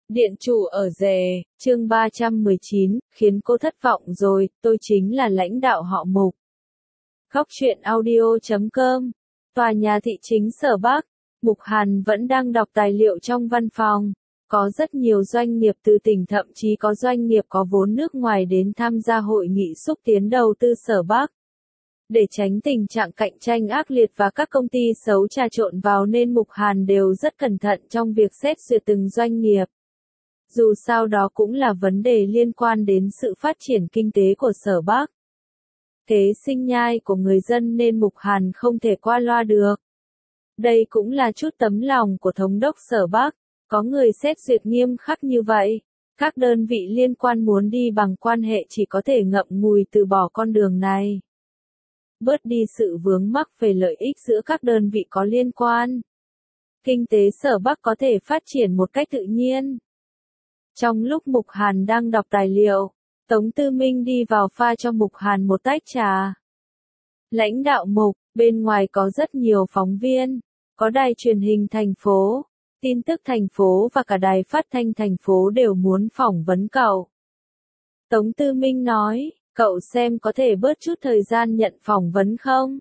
Điện chủ ở rể, chương 319, khiến cô thất vọng rồi, tôi chính là lãnh đạo họ Mục. Góc truyện audio.com. Tòa nhà thị chính Sở Bắc, Mục Hàn vẫn đang đọc tài liệu trong văn phòng. Có rất nhiều doanh nghiệp từ tỉnh, thậm chí có doanh nghiệp có vốn nước ngoài đến tham gia hội nghị xúc tiến đầu tư Sở Bắc. Để tránh tình trạng cạnh tranh ác liệt và các công ty xấu trà trộn vào nên Mục Hàn đều rất cẩn thận trong việc xét duyệt từng doanh nghiệp. Dù sao đó cũng là vấn đề liên quan đến sự phát triển kinh tế của Sở Bắc. Kế sinh nhai của người dân nên Mục Hàn không thể qua loa được. Đây cũng là chút tấm lòng của thống đốc Sở Bắc, có người xét duyệt nghiêm khắc như vậy. Các đơn vị liên quan muốn đi bằng quan hệ chỉ có thể ngậm ngùi từ bỏ con đường này. Bớt đi sự vướng mắc về lợi ích giữa các đơn vị có liên quan. Kinh tế Sở Bắc có thể phát triển một cách tự nhiên. Trong lúc Mục Hàn đang đọc tài liệu, Tống Tư Minh đi vào pha cho Mục Hàn một tách trà. Lãnh đạo Mục, bên ngoài có rất nhiều phóng viên, có đài truyền hình thành phố, tin tức thành phố và cả đài phát thanh thành phố đều muốn phỏng vấn cậu. Tống Tư Minh nói, cậu xem có thể bớt chút thời gian nhận phỏng vấn không?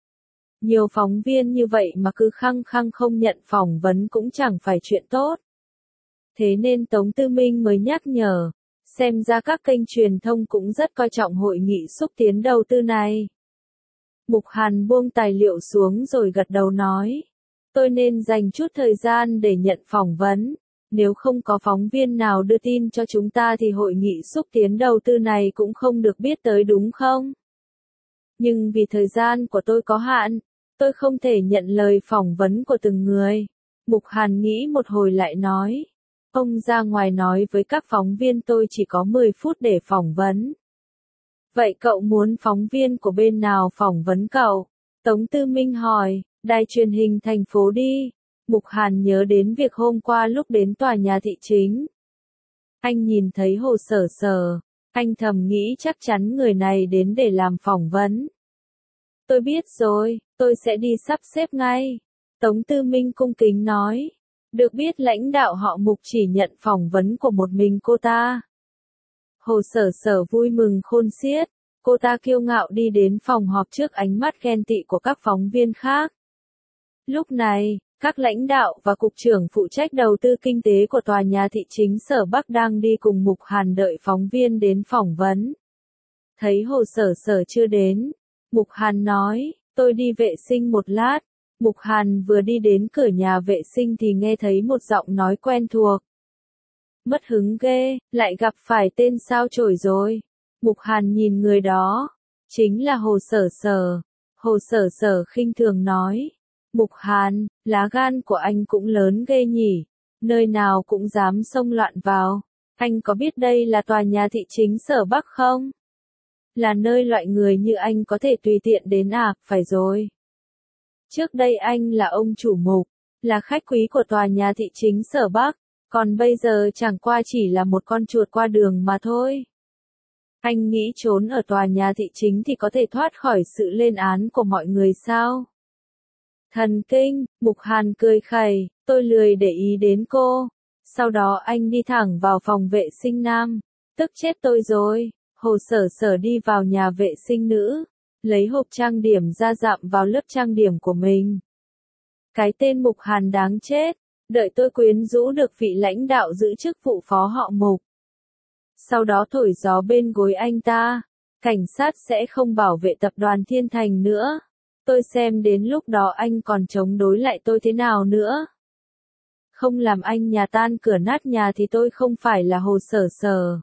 Nhiều phóng viên như vậy mà cứ khăng khăng không nhận phỏng vấn cũng chẳng phải chuyện tốt. Thế nên Tống Tư Minh mới nhắc nhở, xem ra các kênh truyền thông cũng rất coi trọng hội nghị xúc tiến đầu tư này. Mục Hàn buông tài liệu xuống rồi gật đầu nói, tôi nên dành chút thời gian để nhận phỏng vấn, nếu không có phóng viên nào đưa tin cho chúng ta thì hội nghị xúc tiến đầu tư này cũng không được biết tới đúng không? Nhưng vì thời gian của tôi có hạn, tôi không thể nhận lời phỏng vấn của từng người. Mục Hàn nghĩ một hồi lại nói. Ông ra ngoài nói với các phóng viên tôi chỉ có 10 phút để phỏng vấn. Vậy cậu muốn phóng viên của bên nào phỏng vấn cậu? Tống Tư Minh hỏi, đài truyền hình thành phố đi. Mục Hàn nhớ đến việc hôm qua lúc đến tòa nhà thị chính. Anh nhìn thấy Hồ Sở Sở, anh thầm nghĩ chắc chắn người này đến để làm phỏng vấn. Tôi biết rồi, tôi sẽ đi sắp xếp ngay. Tống Tư Minh cung kính nói. Được biết lãnh đạo họ Mục chỉ nhận phỏng vấn của một mình cô ta. Hồ Sở Sở vui mừng khôn xiết, cô ta kiêu ngạo đi đến phòng họp trước ánh mắt ghen tị của các phóng viên khác. Lúc này, các lãnh đạo và cục trưởng phụ trách đầu tư kinh tế của tòa nhà thị chính Sở Bắc đang đi cùng Mục Hàn đợi phóng viên đến phỏng vấn. Thấy Hồ Sở Sở chưa đến, Mục Hàn nói, tôi đi vệ sinh một lát. Mục Hàn vừa đi đến cửa nhà vệ sinh thì nghe thấy một giọng nói quen thuộc. Mất hứng ghê, lại gặp phải tên sao chổi rồi. Mục Hàn nhìn người đó, chính là Hồ Sở Sở. Hồ Sở Sở khinh thường nói, Mục Hàn, lá gan của anh cũng lớn ghê nhỉ, nơi nào cũng dám xông loạn vào. Anh có biết đây là tòa nhà thị chính Sở Bắc không? Là nơi loại người như anh có thể tùy tiện đến à? Phải rồi. Trước đây anh là ông chủ Mục, là khách quý của tòa nhà thị chính Sở Bắc, còn bây giờ chẳng qua chỉ là một con chuột qua đường mà thôi. Anh nghĩ trốn ở tòa nhà thị chính thì có thể thoát khỏi sự lên án của mọi người sao? Thần kinh, Mục Hàn cười khẩy, tôi lười để ý đến cô. Sau đó anh đi thẳng vào phòng vệ sinh nam, tức chết tôi rồi. Hồ Sở Sở đi vào nhà vệ sinh nữ. Lấy hộp trang điểm ra dạm vào lớp trang điểm của mình. Cái tên Mục Hàn đáng chết, đợi tôi quyến rũ được vị lãnh đạo giữ chức vụ phó họ Mục. Sau đó thổi gió bên gối anh ta, cảnh sát sẽ không bảo vệ tập đoàn Thiên Thành nữa. Tôi xem đến lúc đó anh còn chống đối lại tôi thế nào nữa. Không làm anh nhà tan cửa nát nhà thì tôi không phải là Hồ Sở Sở.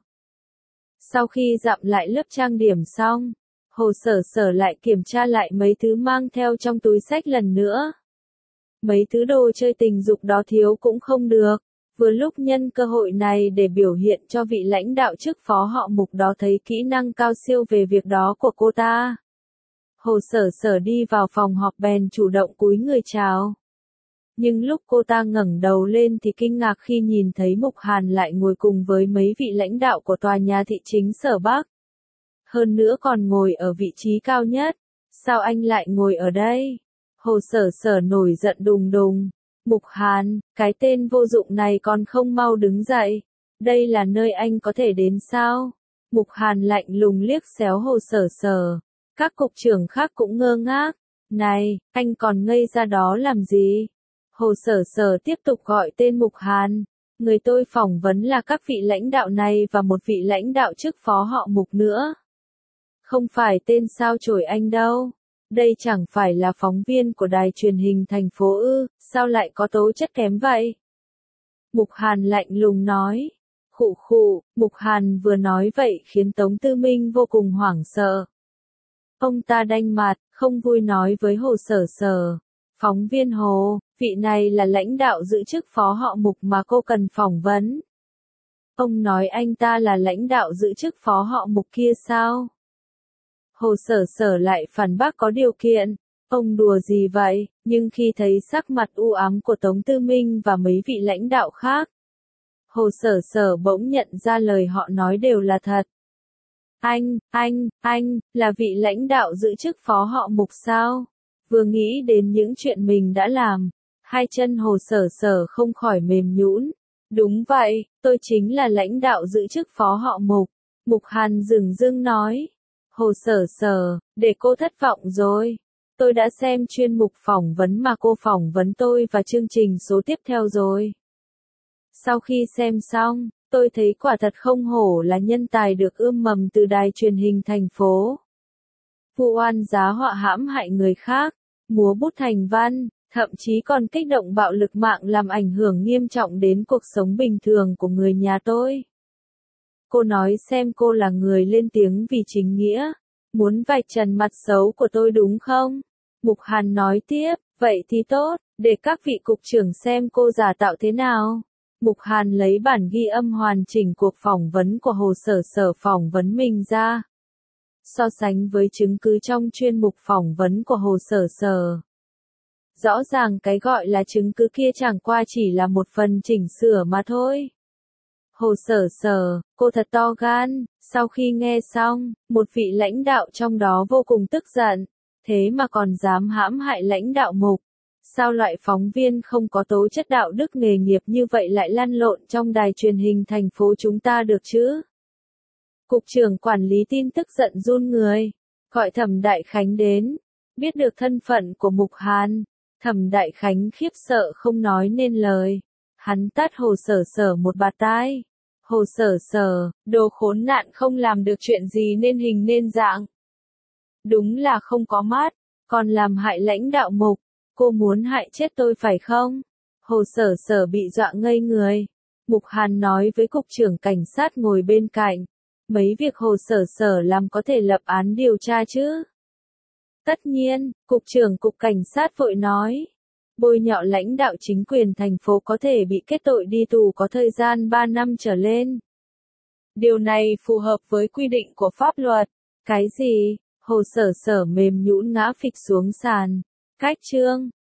Sau khi dặm lại lớp trang điểm xong, Hồ Sở Sở lại kiểm tra lại mấy thứ mang theo trong túi xách lần nữa. Mấy thứ đồ chơi tình dục đó thiếu cũng không được. Vừa lúc nhân cơ hội này để biểu hiện cho vị lãnh đạo chức phó họ Mục đó thấy kỹ năng cao siêu về việc đó của cô ta. Hồ Sở Sở đi vào phòng họp bèn chủ động cúi người chào. Nhưng lúc cô ta ngẩng đầu lên thì kinh ngạc khi nhìn thấy Mục Hàn lại ngồi cùng với mấy vị lãnh đạo của tòa nhà thị chính Sở Bắc. Hơn nữa còn ngồi ở vị trí cao nhất. Sao anh lại ngồi ở đây? Hồ Sở Sở nổi giận đùng đùng. Mục Hàn, cái tên vô dụng này còn không mau đứng dậy. Đây là nơi anh có thể đến sao? Mục Hàn lạnh lùng liếc xéo Hồ Sở Sở. Các cục trưởng khác cũng ngơ ngác. Này, anh còn ngây ra đó làm gì? Hồ Sở Sở tiếp tục gọi tên Mục Hàn. Người tôi phỏng vấn là các vị lãnh đạo này và một vị lãnh đạo chức phó họ Mục nữa. Không phải tên sao chổi anh đâu. Đây chẳng phải là phóng viên của đài truyền hình thành phố ư, sao lại có tố chất kém vậy? Mục Hàn lạnh lùng nói. Khụ khụ, Mục Hàn vừa nói vậy khiến Tống Tư Minh vô cùng hoảng sợ. Ông ta đanh mặt, không vui nói với Hồ Sở Sở. Phóng viên Hồ, vị này là lãnh đạo giữ chức phó họ Mục mà cô cần phỏng vấn. Ông nói anh ta là lãnh đạo giữ chức phó họ Mục kia sao? Hồ Sở Sở lại phản bác có điều kiện. Ông đùa gì vậy? Nhưng khi thấy sắc mặt u ám của Tống Tư Minh và mấy vị lãnh đạo khác, Hồ Sở Sở bỗng nhận ra lời họ nói đều là thật. Anh, là vị lãnh đạo giữ chức phó họ Mục sao? Vừa nghĩ đến những chuyện mình đã làm, hai chân Hồ Sở Sở không khỏi mềm nhũn. Đúng vậy, tôi chính là lãnh đạo giữ chức phó họ Mục. Mục Hàn dửng dưng nói. Hồ Sở Sở, để cô thất vọng rồi. Tôi đã xem chuyên mục phỏng vấn mà cô phỏng vấn tôi và chương trình số tiếp theo rồi. Sau khi xem xong, tôi thấy quả thật không hổ là nhân tài được ươm mầm từ đài truyền hình thành phố. Vụ oan giá họa hãm hại người khác, múa bút thành văn, thậm chí còn kích động bạo lực mạng làm ảnh hưởng nghiêm trọng đến cuộc sống bình thường của người nhà tôi. Cô nói xem cô là người lên tiếng vì chính nghĩa, muốn vạch trần mặt xấu của tôi đúng không? Mục Hàn nói tiếp, vậy thì tốt, để các vị cục trưởng xem cô giả tạo thế nào. Mục Hàn lấy bản ghi âm hoàn chỉnh cuộc phỏng vấn của Hồ Sở Sở phỏng vấn mình ra. So sánh với chứng cứ trong chuyên mục phỏng vấn của Hồ Sở Sở. Rõ ràng cái gọi là chứng cứ kia chẳng qua chỉ là một phần chỉnh sửa mà thôi. Hồ Sở Sở, cô thật to gan. Sau khi nghe xong, một vị lãnh đạo trong đó vô cùng tức giận. Thế mà còn dám hãm hại lãnh đạo Mục. Sao loại phóng viên không có tố chất đạo đức nghề nghiệp như vậy lại lăn lộn trong đài truyền hình thành phố chúng ta được chứ? Cục trưởng quản lý tin tức giận run người. Gọi Thẩm Đại Khánh đến. Biết được thân phận của Mục Hàn. Thẩm Đại Khánh khiếp sợ không nói nên lời. Hắn tát Hồ Sở Sở một bạt tai. Hồ Sở Sở, đồ khốn nạn không làm được chuyện gì nên hình nên dạng. Đúng là không có mắt, còn làm hại lãnh đạo Mục. Cô muốn hại chết tôi phải không? Hồ Sở Sở bị dọa ngây người. Mục Hàn nói với cục trưởng cảnh sát ngồi bên cạnh. Mấy việc Hồ Sở Sở làm có thể lập án điều tra chứ? Tất nhiên, cục trưởng cục cảnh sát vội nói. Bôi nhọ lãnh đạo chính quyền thành phố có thể bị kết tội đi tù có thời gian 3 năm trở lên. Điều này phù hợp với quy định của pháp luật. Cái gì? Hồ Sở Sở mềm nhũn ngã phịch xuống sàn. Cách chương